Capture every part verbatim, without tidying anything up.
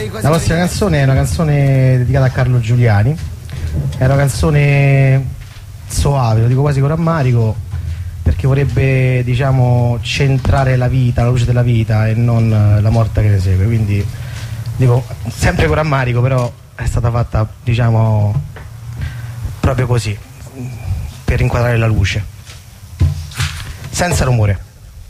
La prossima canzone è una canzone dedicata a Carlo Giuliani. È una canzone soave, lo dico quasi con rammarico, perché vorrebbe, diciamo, centrare la vita, la luce della vita e non la morte che ne segue. Quindi dico sempre con rammarico, però è stata fatta, diciamo, proprio così, per inquadrare la luce, senza rumore.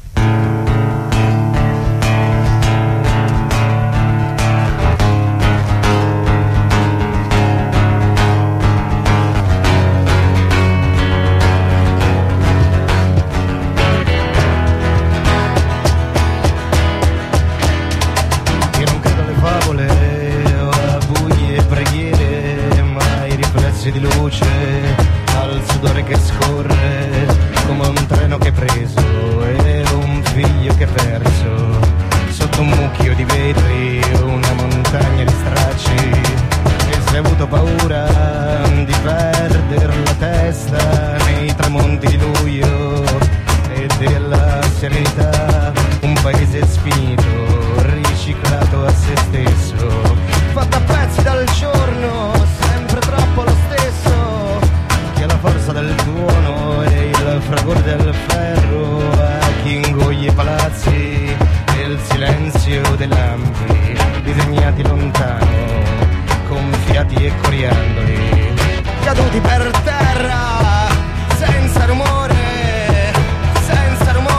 Di luce al sudore che scorre come un treno che è preso e un figlio che è perso sotto un mucchio di vetri, una montagna di stracci, e se hai avuto paura di perdere la testa nei tramonti di luglio e della serenità, un paese spinto, riciclato a se stesso, fatto a pezzi dal giorno, sempre troppo lo stesso, che la forza del tuono e il fragore del ferro a chi ingoglia i palazzi e il silenzio dei lampi disegnati lontano con fiati e coriandoli caduti per terra senza rumore, senza rumore.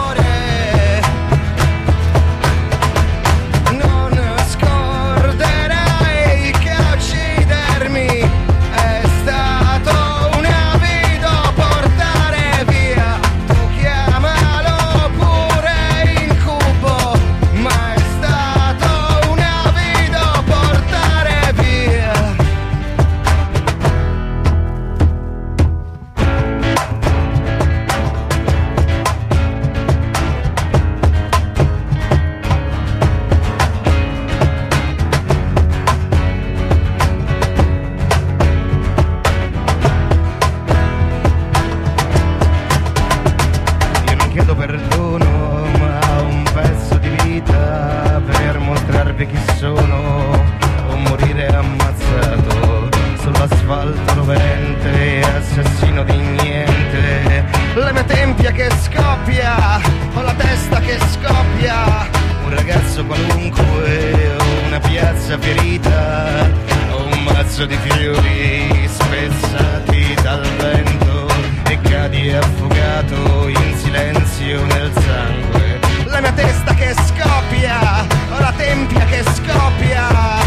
Di fiori spezzati dal vento e cadi affogato in silenzio nel sangue. La mia testa che scoppia, ho la tempia che scoppia.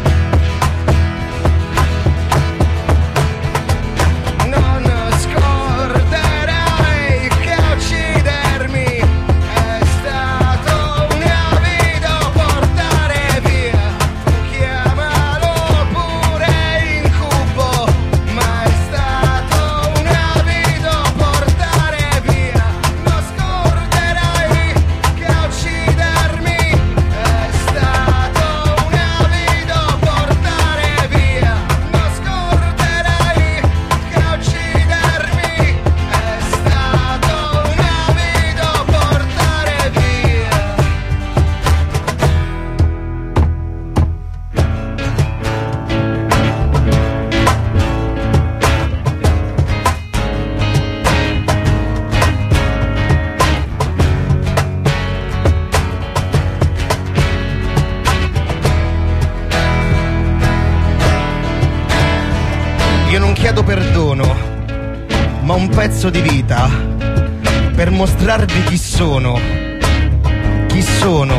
Chiedo perdono, ma un pezzo di vita per mostrarvi chi sono, chi sono.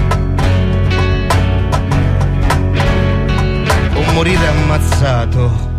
O morire ammazzato